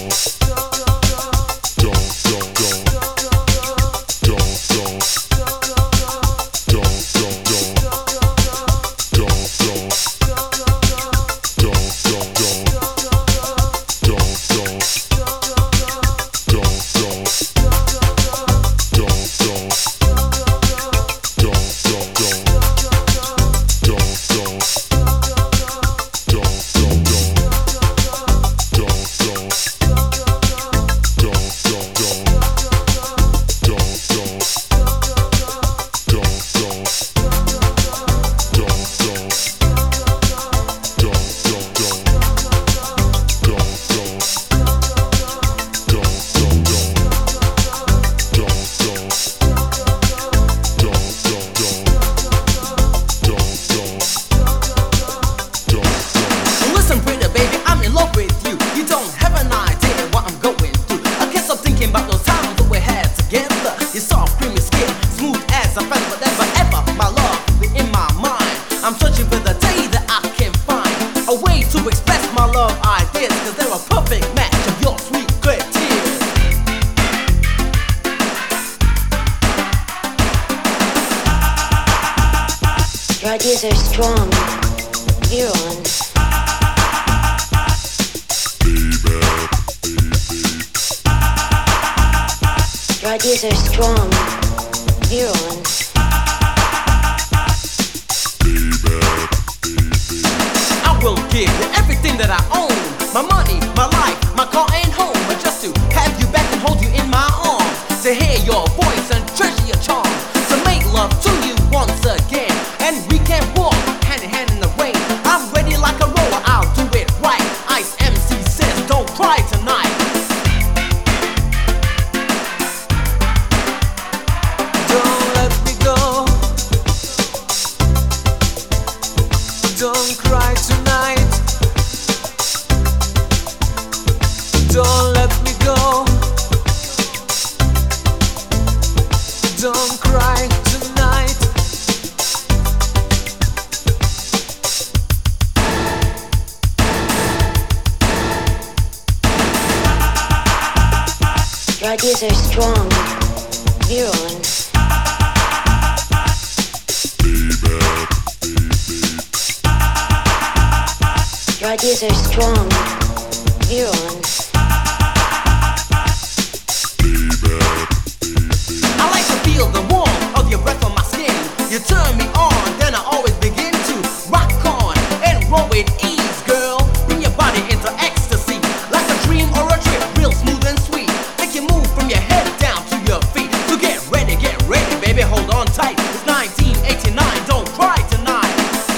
Your ideas are strong, virulent. Your ideas are strong, virulent. I will give you everything that I own. My money, my life, my car and home. But just to have you back and hold you in my arms, to hear your voice and treasure your charm, to make love to you once again. And we can walk hand in hand in the rain. I'm ready like a roller, I'll do it right. Ice MC says don't cry tonight. Don't let me go. Don't cry tonight. Don't let me go. Don't cry tonight. Your ideas are strong, virulent. Your ideas are strong, virulent. I like to feel the warmth of your breath on my skin. You turn me on, then I always begin to rock on and roll with ease, girl. Bring your body into ecstasy, like a dream or a trip, real smooth and sweet. Make you move from your head down to your feet. So get ready, baby, hold on tight. It's 1989, don't cry tonight.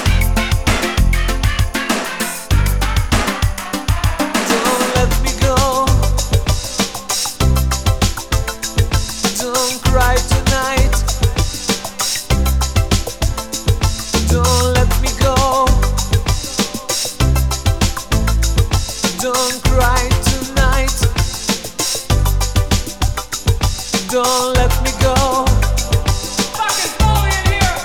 Don't let me go. Don't cry tonight. Don't let me go. Don't cry tonight. Don't let me go. Fucking Foley in here!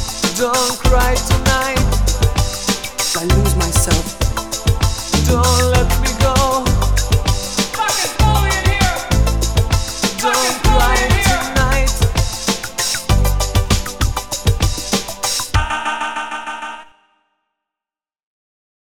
Don't cry tonight. I lose myself. Don't let